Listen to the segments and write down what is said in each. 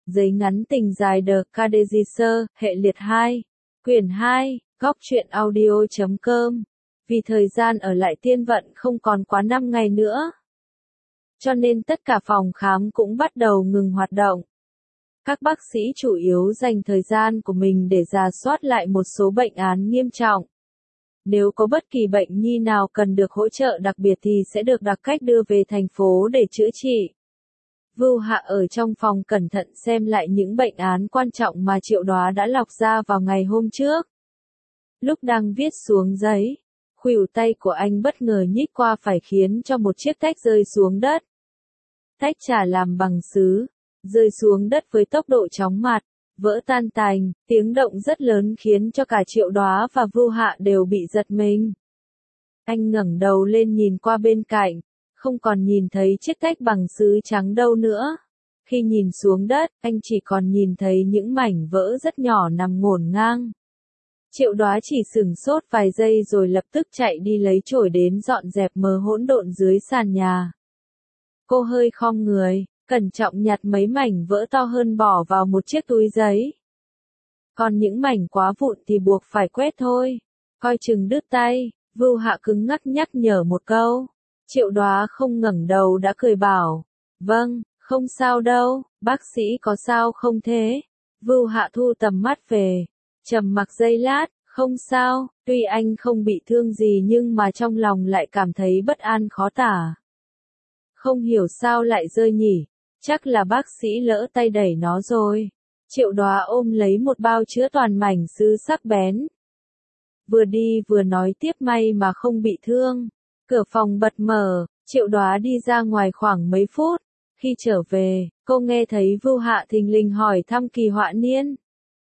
Giấy ngắn tình dài The Cadegisser, hệ liệt 2, quyển 2, góc truyện audio.com. Vì thời gian ở lại Tiên Vận không còn quá 5 ngày nữa, cho nên tất cả phòng khám cũng bắt đầu ngừng hoạt động. Các bác sĩ chủ yếu dành thời gian của mình để rà soát lại một số bệnh án nghiêm trọng. Nếu có bất kỳ bệnh nhi nào cần được hỗ trợ đặc biệt thì sẽ được đặc cách đưa về thành phố để chữa trị. Vưu Hạ ở trong phòng cẩn thận xem lại những bệnh án quan trọng mà Triệu Đóa đã lọc ra vào ngày hôm trước. Lúc đang viết xuống giấy, khuỷu tay của anh bất ngờ nhích qua phải khiến cho một chiếc tách rơi xuống đất. Tách trà làm bằng sứ, rơi xuống đất với tốc độ chóng mặt, vỡ tan tành, tiếng động rất lớn khiến cho cả Triệu Đóa và Vưu Hạ đều bị giật mình. Anh ngẩng đầu lên nhìn qua bên cạnh, không còn nhìn thấy chiếc tách bằng sứ trắng đâu nữa. Khi nhìn xuống đất, anh chỉ còn nhìn thấy những mảnh vỡ rất nhỏ nằm ngổn ngang. Triệu Đóa chỉ sửng sốt vài giây rồi lập tức chạy đi lấy chổi đến dọn dẹp mớ hỗn độn dưới sàn nhà. Cô hơi khom người, cẩn trọng nhặt mấy mảnh vỡ to hơn bỏ vào một chiếc túi giấy. Còn những mảnh quá vụn thì buộc phải quét thôi, coi chừng đứt tay. Vưu Hạ cứng ngắc nhắc nhở một câu. Triệu Đóa không ngẩng đầu đã cười bảo, vâng, không sao đâu, bác sĩ có sao không thế? Vưu Hạ thu tầm mắt về, trầm mặc giây lát, không sao, tuy anh không bị thương gì nhưng mà trong lòng lại cảm thấy bất an khó tả. Không hiểu sao lại rơi nhỉ, chắc là bác sĩ lỡ tay đẩy nó rồi. Triệu Đóa ôm lấy một bao chứa toàn mảnh sứ sắc bén. Vừa đi vừa nói tiếp may mà không bị thương. Cửa phòng bật mở, Triệu Đóa đi ra ngoài khoảng mấy phút. Khi trở về, cô nghe thấy Vưu Hạ thình lình hỏi thăm Kỳ Họa Niên.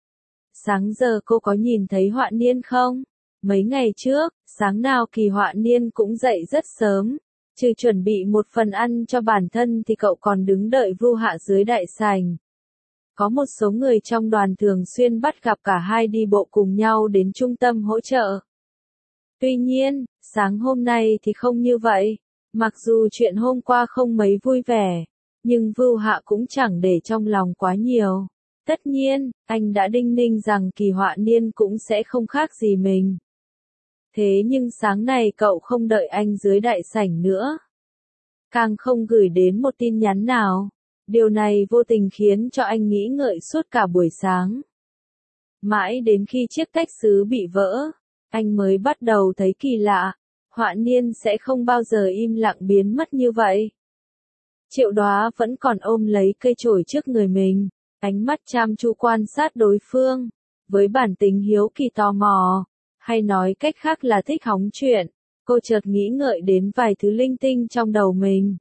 Sáng giờ cô có nhìn thấy Họa Niên không? Mấy ngày trước, sáng nào Kỳ Họa Niên cũng dậy rất sớm. Trừ chuẩn bị một phần ăn cho bản thân thì cậu còn đứng đợi Vưu Hạ dưới đại sảnh. Có một số người trong đoàn thường xuyên bắt gặp cả hai đi bộ cùng nhau đến trung tâm hỗ trợ. Tuy nhiên, sáng hôm nay thì không như vậy. Mặc dù chuyện hôm qua không mấy vui vẻ, nhưng Vưu Hạ cũng chẳng để trong lòng quá nhiều. Tất nhiên, anh đã đinh ninh rằng Kỳ Họa Niên cũng sẽ không khác gì mình. Thế nhưng sáng nay cậu không đợi anh dưới đại sảnh nữa. Càng không gửi đến một tin nhắn nào. Điều này vô tình khiến cho anh nghĩ ngợi suốt cả buổi sáng. Mãi đến khi chiếc tách sứ bị vỡ, anh mới bắt đầu thấy kỳ lạ. Họa Niên sẽ không bao giờ im lặng biến mất như vậy. Triệu Đóa vẫn còn ôm lấy cây chổi trước người mình, ánh mắt chăm chú quan sát đối phương, với bản tính hiếu kỳ tò mò, hay nói cách khác là thích hóng chuyện. Cô chợt nghĩ ngợi đến vài thứ linh tinh trong đầu mình.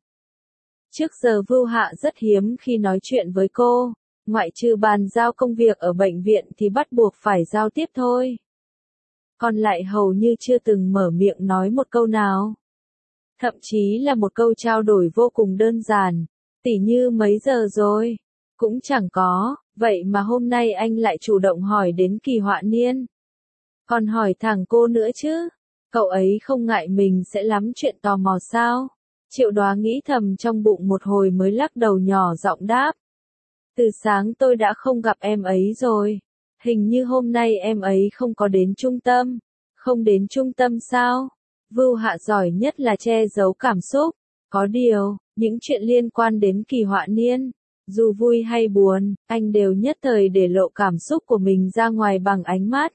Trước giờ Vưu Hạ rất hiếm khi nói chuyện với cô, ngoại trừ bàn giao công việc ở bệnh viện thì bắt buộc phải giao tiếp thôi. Còn lại hầu như chưa từng mở miệng nói một câu nào. Thậm chí là một câu trao đổi vô cùng đơn giản, tỉ như mấy giờ rồi, cũng chẳng có, vậy mà hôm nay anh lại chủ động hỏi đến Kỳ Họa Niên. Còn hỏi thẳng cô nữa chứ, cậu ấy không ngại mình sẽ lắm chuyện tò mò sao? Triệu Đóa nghĩ thầm trong bụng một hồi mới lắc đầu nhỏ giọng đáp. Từ sáng tôi đã không gặp em ấy rồi. Hình như hôm nay em ấy không có đến trung tâm. Không đến trung tâm sao? Vưu Hạ giỏi nhất là che giấu cảm xúc. Có điều, những chuyện liên quan đến Kỳ Họa Niên, dù vui hay buồn, anh đều nhất thời để lộ cảm xúc của mình ra ngoài bằng ánh mắt.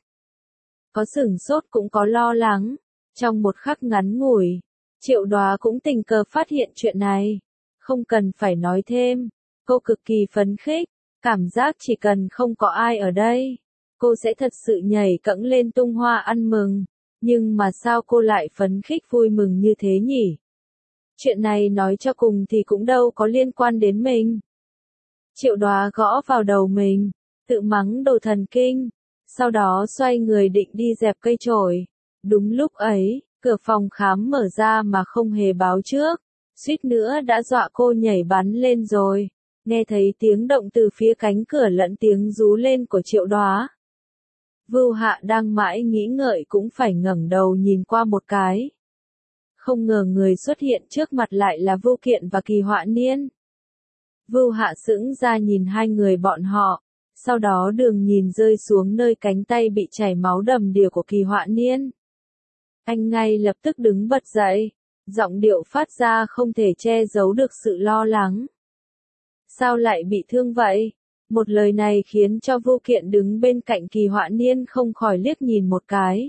Có sửng sốt cũng có lo lắng. Trong một khắc ngắn ngủi, Triệu Đóa cũng tình cờ phát hiện chuyện này. Không cần phải nói thêm, cô cực kỳ phấn khích, cảm giác chỉ cần không có ai ở đây, cô sẽ thật sự nhảy cẫng lên tung hoa ăn mừng. Nhưng mà sao cô lại phấn khích vui mừng như thế nhỉ? Chuyện này nói cho cùng thì cũng đâu có liên quan đến mình. Triệu Đóa gõ vào đầu mình, tự mắng đồ thần kinh, sau đó xoay người định đi dẹp cây chổi. Đúng lúc ấy, cửa phòng khám mở ra mà không hề báo trước, suýt nữa đã dọa cô nhảy bắn lên rồi. Nghe thấy tiếng động từ phía cánh cửa lẫn tiếng rú lên của Triệu Đóa. Vưu Hạ đang mãi nghĩ ngợi cũng phải ngẩng đầu nhìn qua một cái. Không ngờ người xuất hiện trước mặt lại là Vưu Kiện và Kỳ Họa Niên. Vưu Hạ sững ra nhìn hai người bọn họ, sau đó đường nhìn rơi xuống nơi cánh tay bị chảy máu đầm đìa của Kỳ Họa Niên. Anh ngay lập tức đứng bật dậy, giọng điệu phát ra không thể che giấu được sự lo lắng. Sao lại bị thương vậy? Một lời này khiến cho Vưu Kiện đứng bên cạnh Kỳ Họa Niên không khỏi liếc nhìn một cái.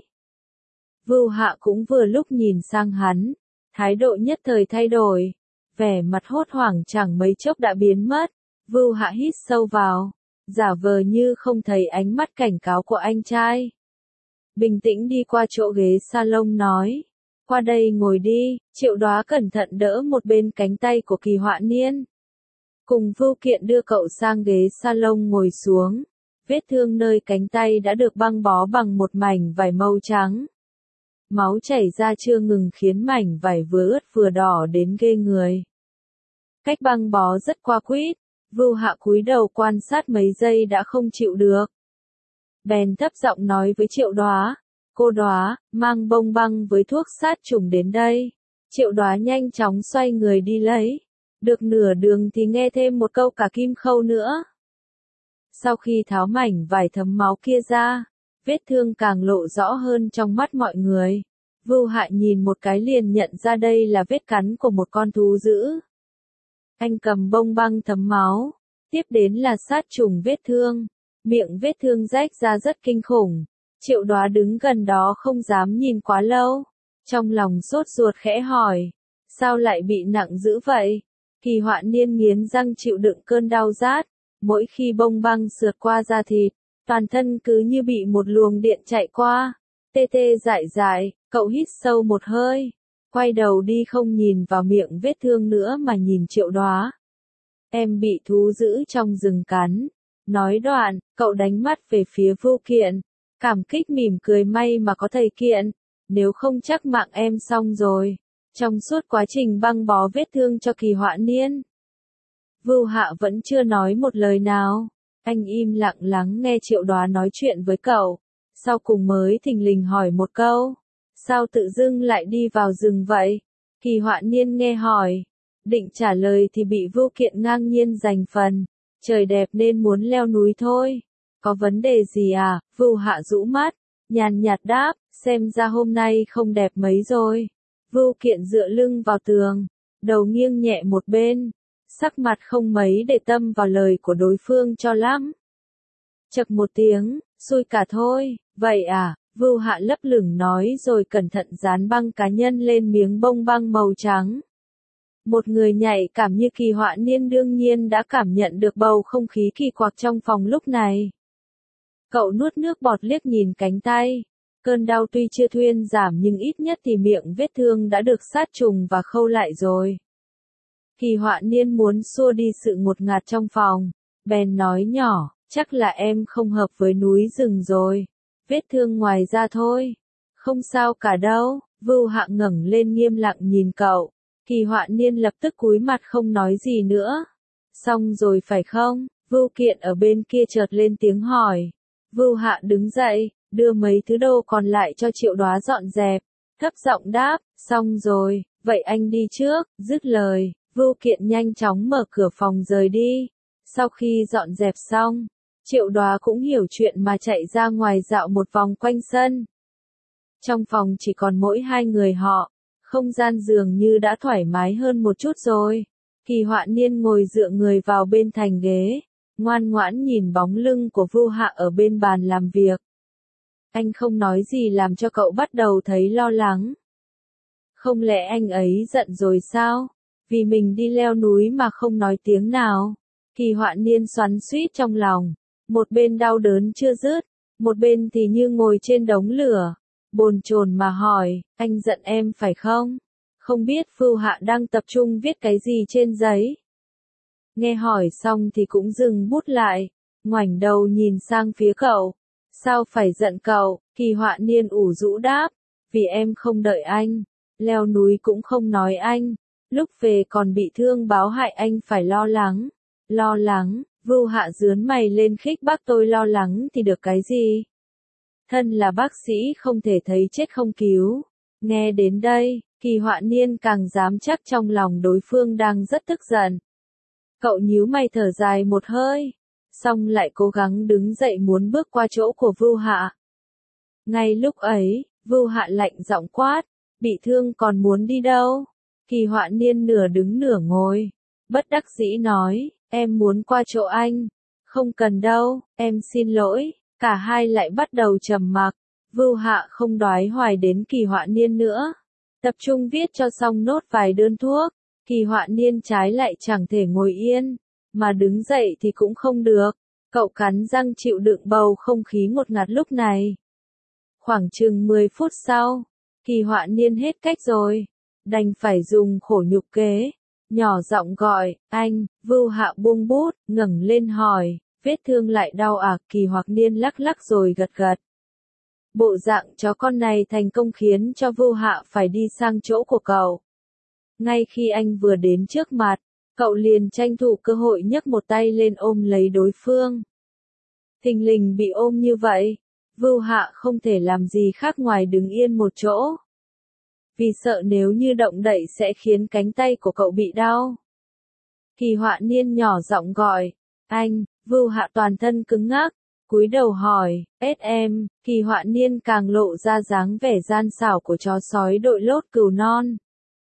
Vưu Hạ cũng vừa lúc nhìn sang hắn, thái độ nhất thời thay đổi, vẻ mặt hốt hoảng chẳng mấy chốc đã biến mất. Vưu Hạ hít sâu vào, giả vờ như không thấy ánh mắt cảnh cáo của anh trai. Bình tĩnh đi qua chỗ ghế salon nói, qua đây ngồi đi. Triệu Đóa cẩn thận đỡ một bên cánh tay của Kỳ Họa Niên. Cùng Vưu Kiện đưa cậu sang ghế salon ngồi xuống. Vết thương nơi cánh tay đã được băng bó bằng một mảnh vải màu trắng. Máu chảy ra chưa ngừng khiến mảnh vải vừa ướt vừa đỏ đến ghê người. Cách băng bó rất qua quýt, Vưu Hạ cúi đầu quan sát mấy giây đã không chịu được. Bèn thấp giọng nói với Triệu Đóa, cô Đóa, mang bông băng với thuốc sát trùng đến đây. Triệu Đóa nhanh chóng xoay người đi lấy. Được nửa đường thì nghe thêm một câu cả kim khâu nữa. Sau khi tháo mảnh vải thấm máu kia ra, vết thương càng lộ rõ hơn trong mắt mọi người. Vưu Hạ nhìn một cái liền nhận ra đây là vết cắn của một con thú dữ. Anh cầm bông băng thấm máu, tiếp đến là sát trùng vết thương. Miệng vết thương rách ra rất kinh khủng. Triệu Đóa đứng gần đó không dám nhìn quá lâu. Trong lòng sốt ruột khẽ hỏi, sao lại bị nặng dữ vậy? Kỳ Họa Niên nghiến răng chịu đựng cơn đau rát. Mỗi khi bông băng sượt qua da thịt, toàn thân cứ như bị một luồng điện chạy qua. Tê tê dại dại, cậu hít sâu một hơi. Quay đầu đi không nhìn vào miệng vết thương nữa mà nhìn Triệu Đóa. Em bị thú dữ trong rừng cắn. Nói đoạn, cậu đánh mắt về phía Vưu Kiện. Cảm kích mỉm cười, may mà có thầy Kiện. Nếu không chắc mạng em xong rồi. Trong suốt quá trình băng bó vết thương cho Kỳ Họa Niên, Vưu Hạ vẫn chưa nói một lời nào. Anh im lặng lắng nghe Triệu Đóa nói chuyện với cậu. Sau cùng mới thình lình hỏi một câu. Sao tự dưng lại đi vào rừng vậy? Kỳ Họa Niên nghe hỏi. Định trả lời thì bị Vưu Kiện ngang nhiên giành phần. Trời đẹp nên muốn leo núi thôi. Có vấn đề gì à? Vưu Hạ rũ mắt, nhàn nhạt đáp, xem ra hôm nay không đẹp mấy rồi. Vưu Kiện dựa lưng vào tường, đầu nghiêng nhẹ một bên, sắc mặt không mấy để tâm vào lời của đối phương cho lắm. Chậc một tiếng, xui cả thôi, vậy à? Vưu Hạ lấp lửng nói rồi cẩn thận dán băng cá nhân lên miếng bông băng màu trắng. Một người nhạy cảm như Kỳ Họa Niên đương nhiên đã cảm nhận được bầu không khí kỳ quặc trong phòng lúc này. Cậu nuốt nước bọt liếc nhìn cánh tay. Cơn đau tuy chưa thuyên giảm nhưng ít nhất thì miệng vết thương đã được sát trùng và khâu lại rồi. Kỳ Họa Niên muốn xua đi sự ngột ngạt trong phòng, bèn nói nhỏ, chắc là em không hợp với núi rừng rồi. Vết thương ngoài da thôi. Không sao cả đâu. Vưu Hạ ngẩng lên nghiêm lặng nhìn cậu. Kỳ Họa Niên lập tức cúi mặt không nói gì nữa. Xong rồi phải không? Vưu Kiện ở bên kia chợt lên tiếng hỏi. Vưu Hạ đứng dậy, đưa mấy thứ đồ còn lại cho Triệu Đóa dọn dẹp. Thấp giọng đáp, xong rồi, vậy anh đi trước. Dứt lời, Vưu Kiện nhanh chóng mở cửa phòng rời đi. Sau khi dọn dẹp xong, Triệu Đóa cũng hiểu chuyện mà chạy ra ngoài dạo một vòng quanh sân. Trong phòng chỉ còn mỗi hai người họ, không gian dường như đã thoải mái hơn một chút rồi. Kỳ Họa Niên ngồi dựa người vào bên thành ghế, ngoan ngoãn nhìn bóng lưng của Vưu Hạ ở bên bàn làm việc. Anh không nói gì làm cho cậu bắt đầu thấy lo lắng. Không lẽ anh ấy giận rồi sao? Vì mình đi leo núi mà không nói tiếng nào. Kỳ Họa Niên xoắn xuýt trong lòng. Một bên đau đớn chưa dứt, một bên thì như ngồi trên đống lửa. Bồn chồn mà hỏi, anh giận em phải không? Không biết Vưu Hạ đang tập trung viết cái gì trên giấy. Nghe hỏi xong thì cũng dừng bút lại, ngoảnh đầu nhìn sang phía cậu. Sao phải giận cậu? Kỳ Họa Niên ủ rũ đáp, vì em không đợi anh, leo núi cũng không nói anh, lúc về còn bị thương báo hại anh phải lo lắng. Lo lắng? Vưu Hạ dướn mày lên khích bác, tôi lo lắng thì được cái gì? Thân là bác sĩ không thể thấy chết không cứu. Nghe đến đây, Kỳ Họa Niên càng dám chắc trong lòng đối phương đang rất tức giận. Cậu nhíu mày thở dài một hơi, xong lại cố gắng đứng dậy muốn bước qua chỗ của Vưu Hạ. Ngay lúc ấy, Vưu Hạ lạnh giọng quát, bị thương còn muốn đi đâu? Kỳ Họa Niên nửa đứng nửa ngồi, bất đắc dĩ nói, em muốn qua chỗ anh. Không cần đâu, em xin lỗi. Cả hai lại bắt đầu trầm mặc. Vưu Hạ không đoái hoài đến Kỳ Họa Niên nữa, tập trung viết cho xong nốt vài đơn thuốc. Kỳ Họa Niên trái lại chẳng thể ngồi yên, mà đứng dậy thì cũng không được. Cậu cắn răng chịu đựng bầu không khí ngột ngạt lúc này. Khoảng chừng 10 phút sau, Kỳ Họa Niên hết cách rồi, đành phải dùng khổ nhục kế, nhỏ giọng gọi, anh. Vưu Hạ buông bút, ngẩng lên hỏi, vết thương lại đau à? Kỳ Họa Niên lắc lắc rồi gật gật. Bộ dạng chó con này thành công khiến cho Vưu Hạ phải đi sang chỗ của cậu. Ngay khi anh vừa đến trước mặt, cậu liền tranh thủ cơ hội nhấc một tay lên ôm lấy đối phương. Thình lình bị ôm như vậy, Vưu Hạ không thể làm gì khác ngoài đứng yên một chỗ. Vì sợ nếu như động đậy sẽ khiến cánh tay của cậu bị đau. Kỳ Họa Niên nhỏ giọng gọi, anh. Vưu Hạ toàn thân cứng ngắc, cúi đầu hỏi, em. Kỳ Họa Niên càng lộ ra dáng vẻ gian xảo của chó sói đội lốt cừu non.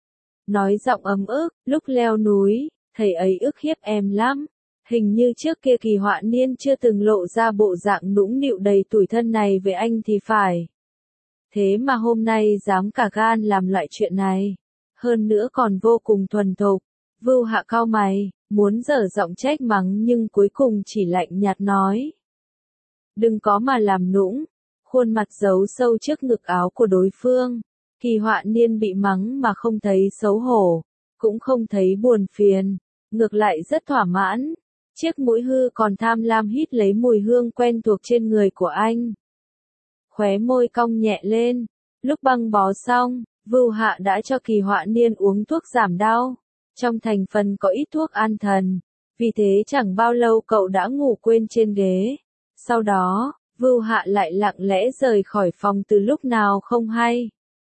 Nói giọng ấm ức, lúc leo núi, thầy ấy ức hiếp em lắm. Hình như trước kia Kỳ Họa Niên chưa từng lộ ra bộ dạng nũng nịu đầy tủi thân này với anh thì phải. Thế mà hôm nay dám cả gan làm loại chuyện này. Hơn nữa còn vô cùng thuần thục. Vưu Hạ cau mày, muốn dở giọng trách mắng nhưng cuối cùng chỉ lạnh nhạt nói. Đừng có mà làm nũng. Khuôn mặt giấu sâu trước ngực áo của đối phương. Kỳ Họa Niên bị mắng mà không thấy xấu hổ, cũng không thấy buồn phiền, ngược lại rất thỏa mãn. Chiếc mũi hư còn tham lam hít lấy mùi hương quen thuộc trên người của anh. Khóe môi cong nhẹ lên, lúc băng bó xong, Vưu Hạ đã cho Kỳ Họa Niên uống thuốc giảm đau. Trong thành phần có ít thuốc an thần, vì thế chẳng bao lâu cậu đã ngủ quên trên ghế. Sau đó, Vưu Hạ lại lặng lẽ rời khỏi phòng từ lúc nào không hay.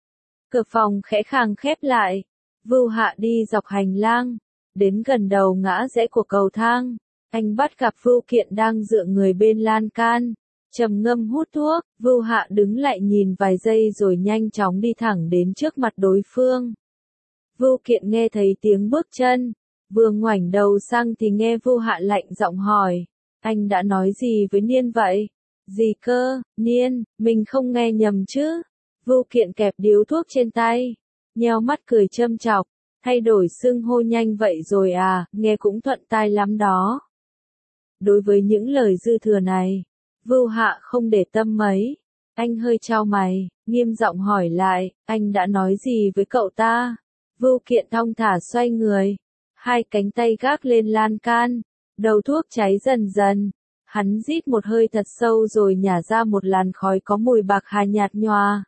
Cửa phòng khẽ khàng khép lại, Vưu Hạ đi dọc hành lang, đến gần đầu ngã rẽ của cầu thang, anh bắt gặp Vưu Kiện đang dựa người bên lan can, trầm ngâm hút thuốc. Vưu Hạ đứng lại nhìn vài giây rồi nhanh chóng đi thẳng đến trước mặt đối phương. Vưu Kiện nghe thấy tiếng bước chân, vừa ngoảnh đầu sang thì nghe Vưu Hạ lạnh giọng hỏi, anh đã nói gì với Niên vậy? Gì cơ? Niên, mình không nghe nhầm chứ? Vưu Kiện kẹp điếu thuốc trên tay, nheo mắt cười châm chọc, thay đổi xưng hô nhanh vậy rồi à, nghe cũng thuận tai lắm đó. Đối với những lời dư thừa này, Vưu Hạ không để tâm mấy, anh hơi chau mày, nghiêm giọng hỏi lại, anh đã nói gì với cậu ta? Vưu Kiện thong thả xoay người, hai cánh tay gác lên lan can, đầu thuốc cháy dần dần, hắn rít một hơi thật sâu rồi nhả ra một làn khói có mùi bạc hà nhạt nhòa.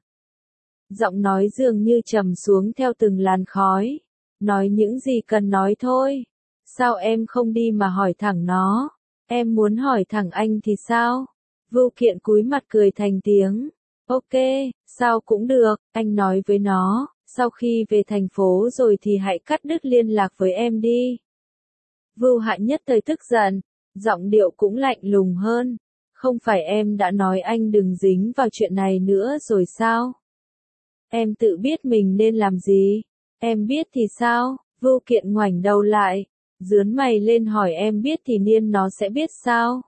Giọng nói dường như trầm xuống theo từng làn khói. Nói những gì cần nói thôi. Sao em không đi mà hỏi thẳng nó? Em muốn hỏi thẳng anh thì sao? Vưu Kiện cúi mặt cười thành tiếng. Ok, sao cũng được, anh nói với nó, sau khi về thành phố rồi thì hãy cắt đứt liên lạc với em đi. Vưu Hạ nhất thời tức giận, giọng điệu cũng lạnh lùng hơn. Không phải em đã nói anh đừng dính vào chuyện này nữa rồi sao? Em tự biết mình nên làm gì. Em biết thì sao? Vưu Kiện ngoảnh đầu lại, dướn mày lên hỏi em biết thì Niên nó sẽ biết sao?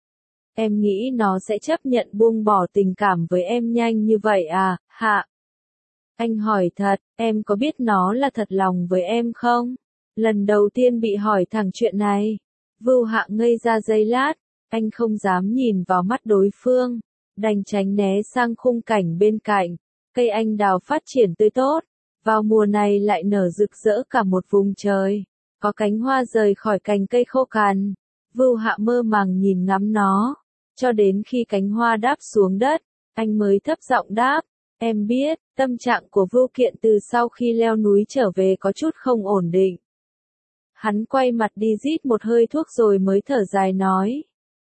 Em nghĩ nó sẽ chấp nhận buông bỏ tình cảm với em nhanh như vậy à, Hạ? Anh hỏi thật, em có biết nó là thật lòng với em không? Lần đầu tiên bị hỏi thẳng chuyện này, Vưu Hạ ngây ra giây lát, anh không dám nhìn vào mắt đối phương, đành tránh né sang khung cảnh bên cạnh. Cây anh đào phát triển tươi tốt, vào mùa này lại nở rực rỡ cả một vùng trời, có cánh hoa rời khỏi cành cây khô cằn. Vưu Hạ mơ màng nhìn ngắm nó, cho đến khi cánh hoa đáp xuống đất, anh mới thấp giọng đáp, em biết. Tâm trạng của Vưu Kiện từ sau khi leo núi trở về có chút không ổn định. Hắn quay mặt đi rít một hơi thuốc rồi mới thở dài nói,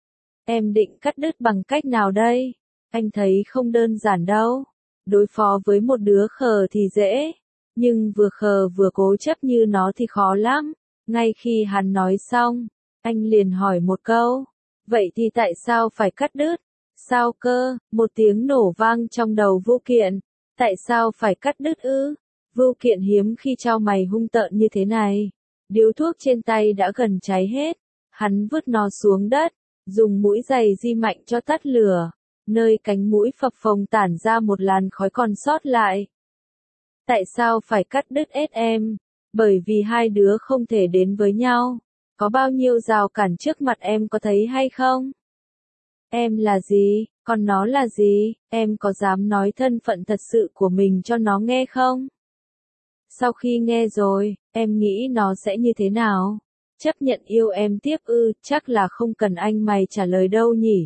em định cắt đứt bằng cách nào đây? Anh thấy không đơn giản đâu. Đối phó với một đứa khờ thì dễ, nhưng vừa khờ vừa cố chấp như nó thì khó lắm. Ngay khi hắn nói xong, anh liền hỏi một câu, vậy thì tại sao phải cắt đứt? Sao cơ? Một tiếng nổ vang trong đầu Vu Kiện, tại sao phải cắt đứt ư? Vu Kiện hiếm khi chau mày hung tợn như thế này. Điếu thuốc trên tay đã gần cháy hết, hắn vứt nó xuống đất, dùng mũi giày di mạnh cho tắt lửa, nơi cánh mũi phập phồng tản ra một làn khói còn sót lại. Tại sao phải cắt đứt em? Bởi vì hai đứa không thể đến với nhau. Có bao nhiêu rào cản trước mặt em có thấy hay không? Em là gì? Còn nó là gì? Em có dám nói thân phận thật sự của mình cho nó nghe không? Sau khi nghe rồi, em nghĩ nó sẽ như thế nào? Chấp nhận yêu em tiếp ư? Chắc là không cần anh mày trả lời đâu nhỉ?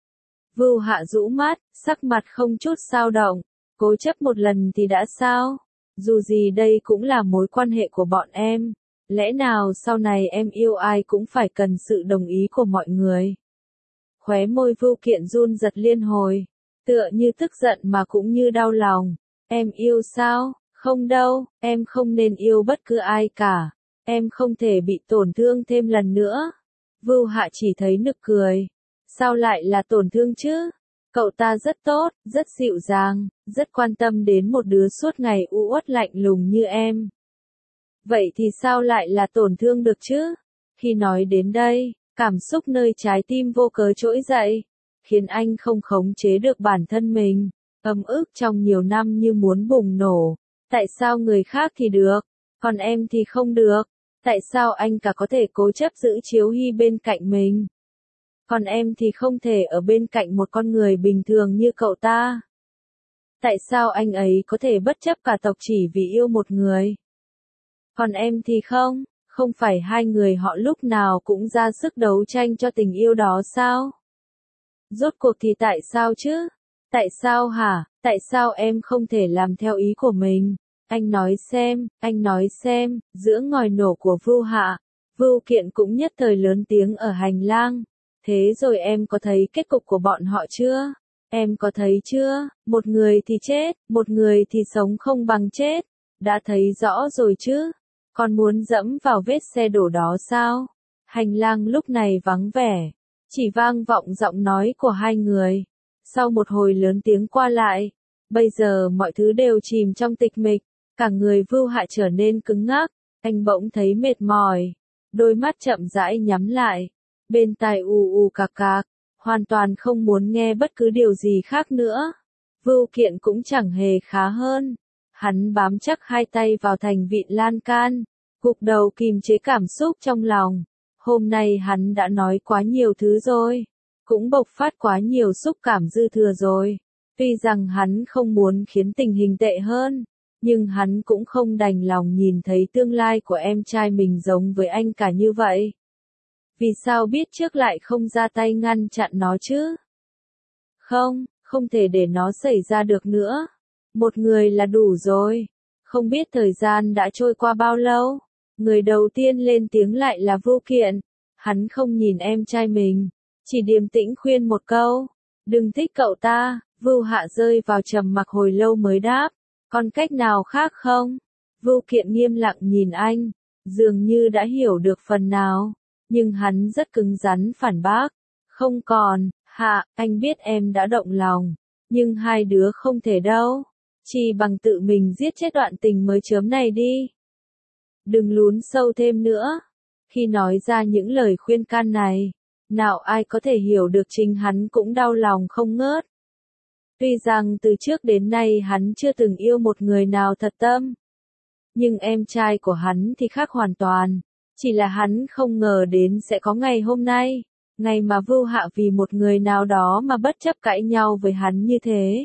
Vưu Hạ rũ mắt, sắc mặt không chút dao động. Cố chấp một lần thì đã sao? Dù gì đây cũng là mối quan hệ của bọn em. Lẽ nào sau này em yêu ai cũng phải cần sự đồng ý của mọi người? Khóe môi Vưu Kiện run giật liên hồi, tựa như tức giận mà cũng như đau lòng. Em yêu sao? Không đâu, em không nên yêu bất cứ ai cả. Em không thể bị tổn thương thêm lần nữa. Vưu Hạ chỉ thấy nực cười. Sao lại là tổn thương chứ? Cậu ta rất tốt, rất dịu dàng, rất quan tâm đến một đứa suốt ngày u uất lạnh lùng như em. Vậy thì sao lại là tổn thương được chứ? Khi nói đến đây, cảm xúc nơi trái tim vô cớ trỗi dậy, khiến anh không khống chế được bản thân mình, ấm ức trong nhiều năm như muốn bùng nổ. Tại sao người khác thì được, còn em thì không được? Tại sao anh cả có thể cố chấp giữ Chiếu Hy bên cạnh mình? Còn em thì không thể ở bên cạnh một con người bình thường như cậu ta? Tại sao anh ấy có thể bất chấp cả tộc chỉ vì yêu một người? Còn em thì không, không phải hai người họ lúc nào cũng ra sức đấu tranh cho tình yêu đó sao? Rốt cuộc thì tại sao chứ? Tại sao hả? Tại sao em không thể làm theo ý của mình? Anh nói xem, giữa ngòi nổ của Vưu Hạ, Vưu Kiện cũng nhất thời lớn tiếng ở hành lang. Thế rồi em có thấy kết cục của bọn họ chưa? Em có thấy chưa? Một người thì chết, một người thì sống không bằng chết. Đã thấy rõ rồi chứ? Còn muốn dẫm vào vết xe đổ đó sao? Hành lang lúc này vắng vẻ, chỉ vang vọng giọng nói của hai người. Sau một hồi lớn tiếng qua lại, bây giờ mọi thứ đều chìm trong tịch mịch, cả người Vưu Hạ trở nên cứng ngắc, anh bỗng thấy mệt mỏi, đôi mắt chậm rãi nhắm lại, bên tai ù ù cạc cạc, hoàn toàn không muốn nghe bất cứ điều gì khác nữa. Vưu Kiện cũng chẳng hề khá hơn, hắn bám chắc hai tay vào thành vịn lan can, gục đầu kìm chế cảm xúc trong lòng. Hôm nay hắn đã nói quá nhiều thứ rồi, cũng bộc phát quá nhiều xúc cảm dư thừa rồi. Tuy rằng hắn không muốn khiến tình hình tệ hơn, nhưng hắn cũng không đành lòng nhìn thấy tương lai của em trai mình giống với anh cả như vậy. Vì sao biết trước lại không ra tay ngăn chặn nó chứ? Không, không thể để nó xảy ra được nữa. Một người là đủ rồi. Không biết thời gian đã trôi qua bao lâu. Người đầu tiên lên tiếng lại là Vưu Kiện. Hắn không nhìn em trai mình, chỉ điềm tĩnh khuyên một câu. Đừng thích cậu ta. Vưu Hạ rơi vào trầm mặc hồi lâu mới đáp. Còn cách nào khác không? Vưu Kiện nghiêm lặng nhìn anh, dường như đã hiểu được phần nào. Nhưng hắn rất cứng rắn phản bác. Không còn, Hạ, anh biết em đã động lòng. Nhưng hai đứa không thể đâu. Chỉ bằng tự mình giết chết đoạn tình mới chớm này đi. Đừng lún sâu thêm nữa. Khi nói ra những lời khuyên can này, nào ai có thể hiểu được chính hắn cũng đau lòng không ngớt. Tuy rằng từ trước đến nay hắn chưa từng yêu một người nào thật tâm. Nhưng em trai của hắn thì khác hoàn toàn. Chỉ là hắn không ngờ đến sẽ có ngày hôm nay. Ngày mà Vưu Hạ vì một người nào đó mà bất chấp cãi nhau với hắn như thế.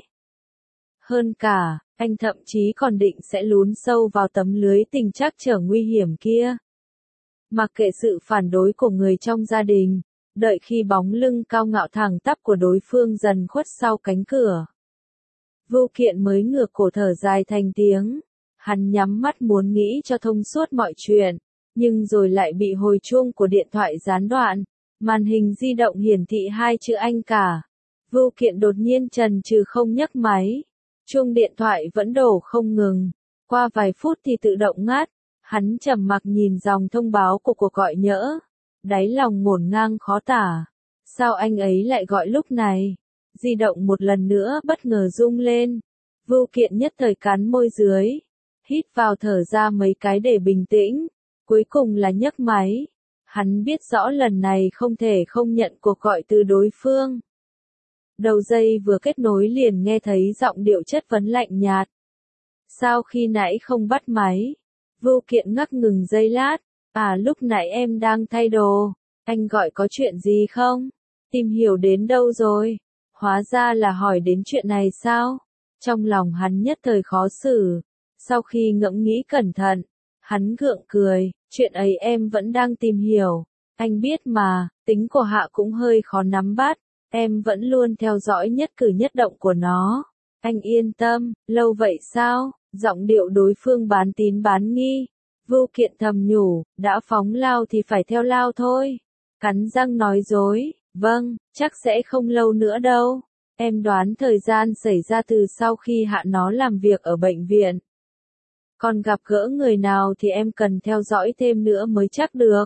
Hơn cả, anh thậm chí còn định sẽ lún sâu vào tấm lưới tình trắc trở nguy hiểm kia. Mặc kệ sự phản đối của người trong gia đình, đợi khi bóng lưng cao ngạo thẳng tắp của đối phương dần khuất sau cánh cửa. Vưu Kiện mới ngửa cổ thở dài thành tiếng. Hắn nhắm mắt muốn nghĩ cho thông suốt mọi chuyện, nhưng rồi lại bị hồi chuông của điện thoại gián đoạn. Màn hình di động hiển thị hai chữ anh cả. Vưu Kiện đột nhiên chần chừ không nhấc máy. Chuông điện thoại vẫn đổ không ngừng. Qua vài phút thì tự động ngắt. Hắn trầm mặc nhìn dòng thông báo của cuộc gọi nhỡ. Đáy lòng ngổn ngang khó tả. Sao anh ấy lại gọi lúc này? Di động một lần nữa bất ngờ rung lên. Vưu Kiện nhất thời cắn môi dưới. Hít vào thở ra mấy cái để bình tĩnh. Cuối cùng là nhấc máy. Hắn biết rõ lần này không thể không nhận cuộc gọi từ đối phương. Đầu dây vừa kết nối liền nghe thấy giọng điệu chất vấn lạnh nhạt. Sao khi nãy không bắt máy? Vưu Kiện ngắc ngừng giây lát. À lúc nãy em đang thay đồ. Anh gọi có chuyện gì không? Tìm hiểu đến đâu rồi? Hóa ra là hỏi đến chuyện này sao? Trong lòng hắn nhất thời khó xử. Sau khi ngẫm nghĩ cẩn thận, hắn gượng cười, chuyện ấy em vẫn đang tìm hiểu. Anh biết mà, tính của Hạ cũng hơi khó nắm bắt, em vẫn luôn theo dõi nhất cử nhất động của nó. Anh yên tâm, lâu vậy sao? Giọng điệu đối phương bán tín bán nghi. Vưu Kiện thầm nhủ, đã phóng lao thì phải theo lao thôi. Cắn răng nói dối, vâng, chắc sẽ không lâu nữa đâu. Em đoán thời gian xảy ra từ sau khi Hạ nó làm việc ở bệnh viện. Còn gặp gỡ người nào thì em cần theo dõi thêm nữa mới chắc được.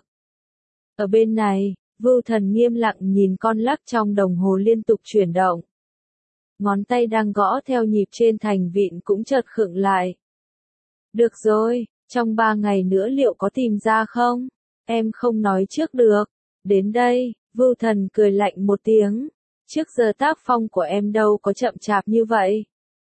Ở bên này, Vưu Thần nghiêm lặng nhìn con lắc trong đồng hồ liên tục chuyển động. Ngón tay đang gõ theo nhịp trên thành vịn cũng chợt khựng lại. Được rồi, trong 3 ngày nữa liệu có tìm ra không? Em không nói trước được. Đến đây, Vưu Thần cười lạnh một tiếng. Trước giờ tác phong của em đâu có chậm chạp như vậy.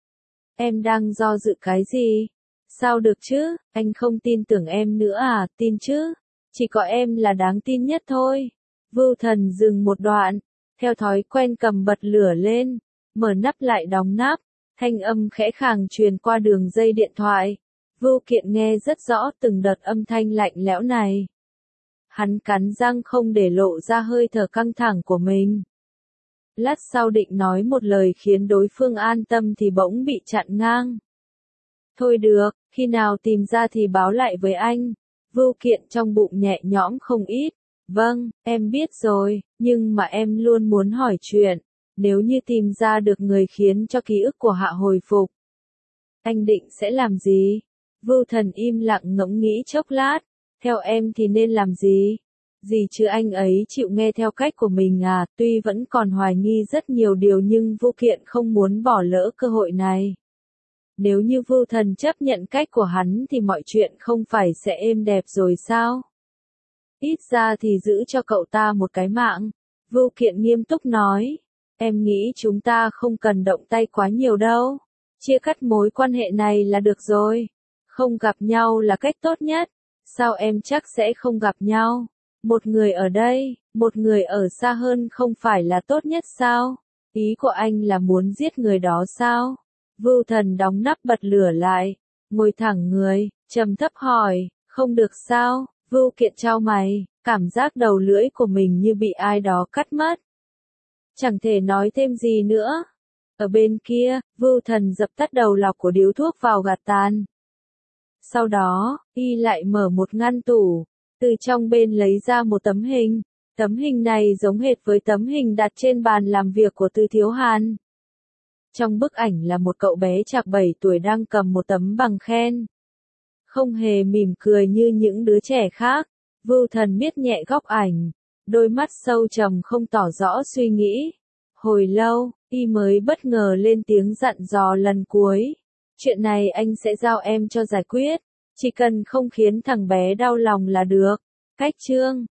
Em đang do dự cái gì? Sao được chứ, anh không tin tưởng em nữa à, tin chứ? Chỉ có em là đáng tin nhất thôi. Vưu Thần dừng một đoạn, theo thói quen cầm bật lửa lên, mở nắp lại đóng nắp, thanh âm khẽ khàng truyền qua đường dây điện thoại. Vưu Kiện nghe rất rõ từng đợt âm thanh lạnh lẽo này. Hắn cắn răng không để lộ ra hơi thở căng thẳng của mình. Lát sau định nói một lời khiến đối phương an tâm thì bỗng bị chặn ngang. Thôi được, khi nào tìm ra thì báo lại với anh. Vưu Kiện trong bụng nhẹ nhõm không ít. Vâng, em biết rồi, nhưng mà em luôn muốn hỏi chuyện. Nếu như tìm ra được người khiến cho ký ức của Hạ hồi phục, anh định sẽ làm gì? Vưu Thần im lặng ngẫm nghĩ chốc lát. Theo em thì nên làm gì? Gì chứ anh ấy chịu nghe theo cách của mình à, tuy vẫn còn hoài nghi rất nhiều điều nhưng Vưu Kiện không muốn bỏ lỡ cơ hội này. Nếu như Vưu Thần chấp nhận cách của hắn thì mọi chuyện không phải sẽ êm đẹp rồi sao? Ít ra thì giữ cho cậu ta một cái mạng. Vưu Kiện nghiêm túc nói. Em nghĩ chúng ta không cần động tay quá nhiều đâu. Chia cắt mối quan hệ này là được rồi. Không gặp nhau là cách tốt nhất. Sao em chắc sẽ không gặp nhau? Một người ở đây, một người ở xa hơn không phải là tốt nhất sao? Ý của anh là muốn giết người đó sao? Vưu Thần đóng nắp bật lửa lại, ngồi thẳng người, trầm thấp hỏi, không được sao? Vưu Kiện chau mày, cảm giác đầu lưỡi của mình như bị ai đó cắt mất. Chẳng thể nói thêm gì nữa. Ở bên kia, Vưu Thần dập tắt đầu lọc của điếu thuốc vào gạt tàn. Sau đó, y lại mở một ngăn tủ, từ trong bên lấy ra một tấm hình. Tấm hình này giống hệt với tấm hình đặt trên bàn làm việc của Từ Thiếu Hàn. Trong bức ảnh là một cậu bé chạc 7 tuổi đang cầm một tấm bằng khen. Không hề mỉm cười như những đứa trẻ khác. Vưu Thần miết nhẹ góc ảnh, đôi mắt sâu trầm không tỏ rõ suy nghĩ. Hồi lâu, y mới bất ngờ lên tiếng dặn dò lần cuối. Chuyện này anh sẽ giao em cho giải quyết. Chỉ cần không khiến thằng bé đau lòng là được. Cách chương